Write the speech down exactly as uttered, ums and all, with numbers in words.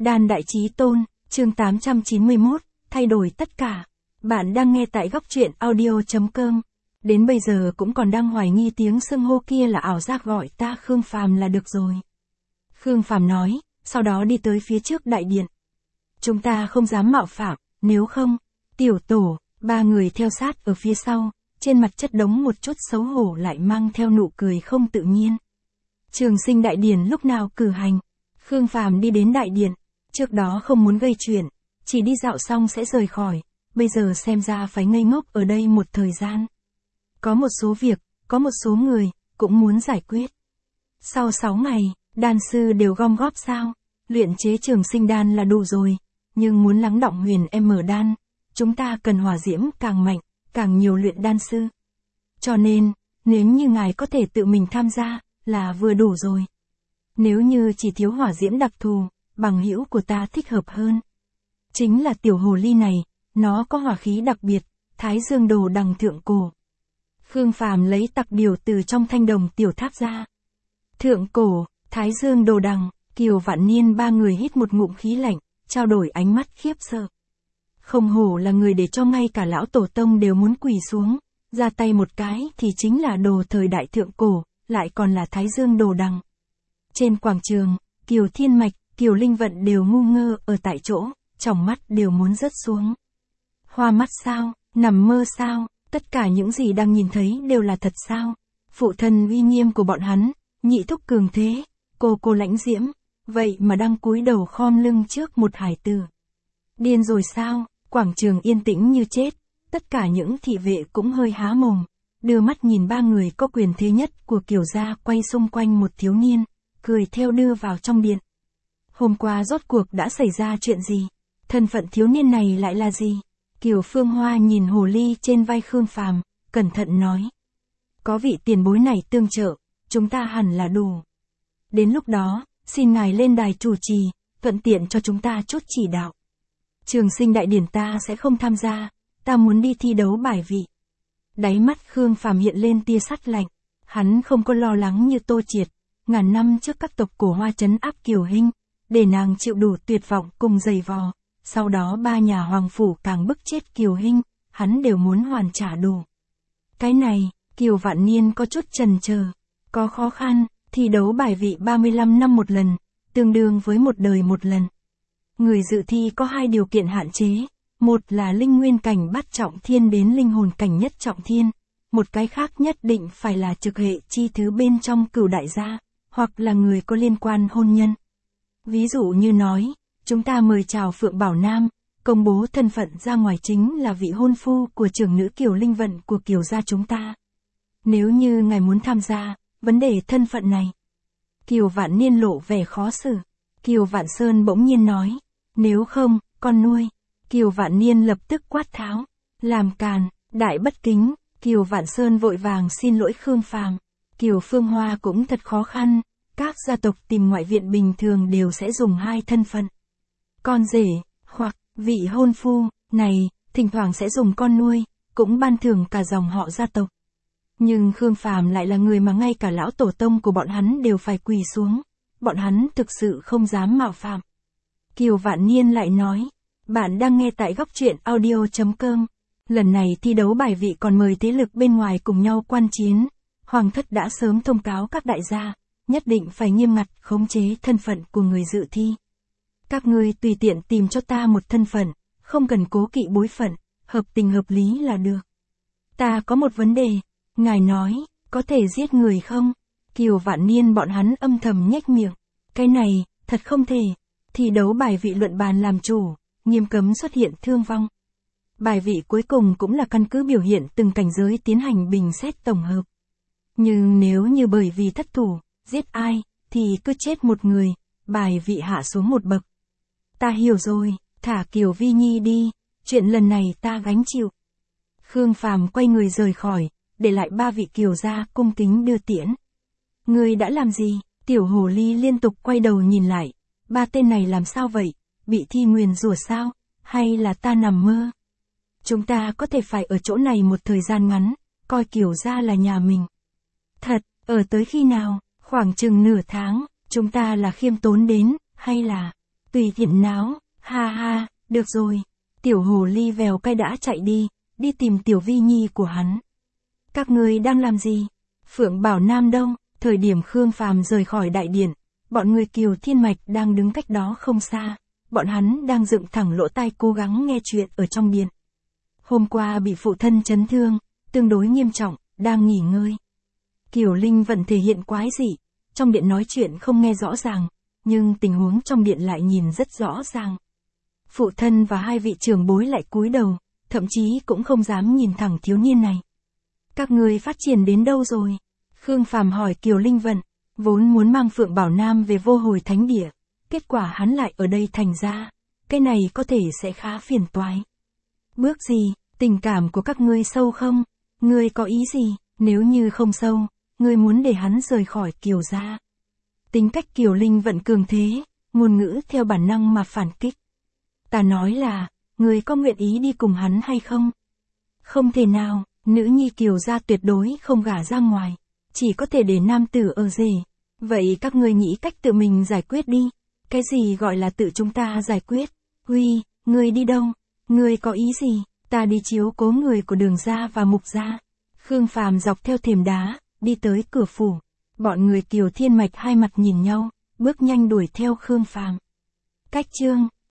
Đan Đại Chí Tôn, chương tám trăm chín mươi mốt, thay đổi tất cả. Bạn đang nghe tại góc truyện audio.com. Đến bây giờ cũng còn đang hoài nghi tiếng xưng hô kia là ảo giác, gọi ta Khương Phàm là được rồi. Khương Phàm nói, sau đó đi tới phía trước đại điện. Chúng ta không dám mạo phạm, nếu không, tiểu tổ, ba người theo sát ở phía sau, trên mặt chất đống một chút xấu hổ lại mang theo nụ cười không tự nhiên. Trường Sinh đại điển lúc nào cử hành, Khương Phàm đi đến đại điện, trước đó không muốn gây chuyện, chỉ đi dạo xong sẽ rời khỏi, bây giờ xem ra phải ngây ngốc ở đây một thời gian. Có một số việc, có một số người, cũng muốn giải quyết. Sau sáu ngày, đan sư đều gom góp sao, luyện chế trường sinh đan là đủ rồi, nhưng muốn lắng đọng huyền M đan, chúng ta cần hỏa diễm càng mạnh, càng nhiều luyện đan sư. Cho nên, nếu như ngài có thể tự mình tham gia, là vừa đủ rồi. Nếu như chỉ thiếu hỏa diễm đặc thù, bằng hữu của ta thích hợp hơn. Chính là tiểu hồ ly này, nó có hỏa khí đặc biệt, Thái Dương Đồ Đằng thượng cổ. Khương Phàm lấy tặc điều từ trong thanh đồng tiểu tháp ra. Thượng cổ, Thái Dương Đồ Đằng, Kiều Vạn Niên ba người hít một ngụm khí lạnh, trao đổi ánh mắt khiếp sợ. Không hổ là người để cho ngay cả lão tổ tông đều muốn quỳ xuống, ra tay một cái thì chính là đồ thời đại thượng cổ, lại còn là Thái Dương Đồ Đằng. Trên quảng trường, Kiều Thiên Mạch, Kiều Linh Vận đều ngu ngơ ở tại chỗ, tròng mắt đều muốn rớt xuống. Hoa mắt sao, nằm mơ sao, tất cả những gì đang nhìn thấy đều là thật sao? Phụ thân uy nghiêm của bọn hắn, nhị thúc cường thế, cô cô lãnh diễm, vậy mà đang cúi đầu khom lưng trước một hải tử. Điên rồi sao? Quảng trường yên tĩnh như chết, tất cả những thị vệ cũng hơi há mồm, đưa mắt nhìn ba người có quyền thế nhất của Kiều gia quay xung quanh một thiếu niên, cười theo đưa vào trong điện. Hôm qua rốt cuộc đã xảy ra chuyện gì? Thân phận thiếu niên này lại là gì? Kiều Phương Hoa nhìn hồ ly trên vai Khương Phàm, cẩn thận nói. Có vị tiền bối này tương trợ, chúng ta hẳn là đủ. Đến lúc đó, xin ngài lên đài chủ trì, thuận tiện cho chúng ta chút chỉ đạo. Trường Sinh đại điển ta sẽ không tham gia, ta muốn đi thi đấu bài vị. Đáy mắt Khương Phàm hiện lên tia sắt lạnh, hắn không có lo lắng như Tô Triệt, ngàn năm trước các tộc cổ Hoa trấn áp Kiều Hinh, để nàng chịu đủ tuyệt vọng cùng giày vò, sau đó ba nhà hoàng phủ càng bức chết Kiều Hinh, hắn đều muốn hoàn trả đủ. Cái này, Kiều Vạn Niên có chút chần chờ, có khó khăn, thi đấu bài vị ba mươi lăm năm một lần, tương đương với một đời một lần. Người dự thi có hai điều kiện hạn chế, một là linh nguyên cảnh bát trọng thiên đến linh hồn cảnh nhất trọng thiên, một cái khác nhất định phải là trực hệ chi thứ bên trong Cửu đại gia, hoặc là người có liên quan hôn nhân. Ví dụ như nói, chúng ta mời chào Phượng Bảo Nam, công bố thân phận ra ngoài chính là vị hôn phu của trưởng nữ Kiều Linh Vận của Kiều gia chúng ta. Nếu như ngài muốn tham gia, vấn đề thân phận này. Kiều Vạn Niên lộ vẻ khó xử. Kiều Vạn Sơn bỗng nhiên nói, nếu không, con nuôi. Kiều Vạn Niên lập tức quát tháo, làm càn, đại bất kính. Kiều Vạn Sơn vội vàng xin lỗi Khương Phàm. Kiều Phương Hoa cũng thật khó khăn, các gia tộc tìm ngoại viện bình thường đều sẽ dùng hai thân phận. Con rể, hoặc vị hôn phu, này, thỉnh thoảng sẽ dùng con nuôi, cũng ban thưởng cả dòng họ gia tộc. Nhưng Khương Phàm lại là người mà ngay cả lão tổ tông của bọn hắn đều phải quỳ xuống, bọn hắn thực sự không dám mạo phạm. Kiều Vạn Niên lại nói, bạn đang nghe tại góc truyện audio.com. Lần này thi đấu bài vị còn mời thế lực bên ngoài cùng nhau quan chiến, Hoàng thất đã sớm thông cáo các đại gia, nhất định phải nghiêm ngặt khống chế thân phận của người dự thi. Các ngươi tùy tiện tìm cho ta một thân phận, không cần cố kỵ bối phận, hợp tình hợp lý là được. Ta có một vấn đề, ngài nói, có thể giết người không? Kiều Vạn Niên bọn hắn âm thầm nhếch miệng. Cái này, thật không thể. Thi đấu bài vị luận bàn làm chủ, nghiêm cấm xuất hiện thương vong. Bài vị cuối cùng cũng là căn cứ biểu hiện từng cảnh giới tiến hành bình xét tổng hợp. Nhưng nếu như bởi vì thất thủ, giết ai, thì cứ chết một người, bài vị hạ xuống một bậc. Ta hiểu rồi, thả Kiều Vi Nhi đi, chuyện lần này ta gánh chịu. Khương Phàm quay người rời khỏi, để lại ba vị Kiều gia cung kính đưa tiễn. Ngươi đã làm gì? Tiểu hồ ly liên tục quay đầu nhìn lại, ba tên này làm sao vậy? Bị thi nguyền rủa sao? Hay là ta nằm mơ? Chúng ta có thể phải ở chỗ này một thời gian ngắn, coi Kiều gia là nhà mình. Thật, ở tới khi nào? Khoảng chừng nửa tháng, chúng ta là khiêm tốn đến, hay là Tùy tiện náo, ha ha, được rồi. Tiểu hồ ly vèo cay đã chạy đi, đi tìm tiểu vi nhi của hắn. Các ngươi đang làm gì? Phượng Bảo Nam đâu? Thời điểm Khương Phàm rời khỏi đại điện, bọn người Kiều Thiên Mạch đang đứng cách đó không xa. Bọn hắn đang dựng thẳng lỗ tai cố gắng nghe chuyện ở trong điện. Hôm qua bị phụ thân chấn thương, tương đối nghiêm trọng, đang nghỉ ngơi. Kiều Linh vẫn thể hiện quái dị, trong điện nói chuyện không nghe rõ ràng, nhưng tình huống trong điện lại nhìn rất rõ ràng. Phụ thân và hai vị trưởng bối lại cúi đầu, thậm chí cũng không dám nhìn thẳng thiếu niên này. Các người phát triển đến đâu rồi? Khương Phàm hỏi Kiều Linh Vận, vốn muốn mang Phượng Bảo Nam về Vô Hồi Thánh Địa, kết quả hắn lại ở đây thành ra, cái này có thể sẽ khá phiền toái. Bước gì, tình cảm của các ngươi sâu không? Ngươi có ý gì, nếu như không sâu, ngươi muốn để hắn rời khỏi Kiều gia. Tính cách Kiều Linh Vận cường thế, ngôn ngữ theo bản năng mà phản kích. Ta nói là, ngươi có nguyện ý đi cùng hắn hay không? Không thể nào, nữ nhi Kiều gia tuyệt đối không gả ra ngoài, chỉ có thể để nam tử ở rể. Vậy các ngươi nghĩ cách tự mình giải quyết đi. Cái gì gọi là tự chúng ta giải quyết? Huy, ngươi đi đâu? Ngươi có ý gì? Ta đi chiếu cố người của Đường gia và Mục gia. Khương Phàm dọc theo thềm đá, đi tới cửa phủ. Bọn người Kiều Thiên Mạch hai mặt nhìn nhau, bước nhanh đuổi theo Khương Phàm. Cách chương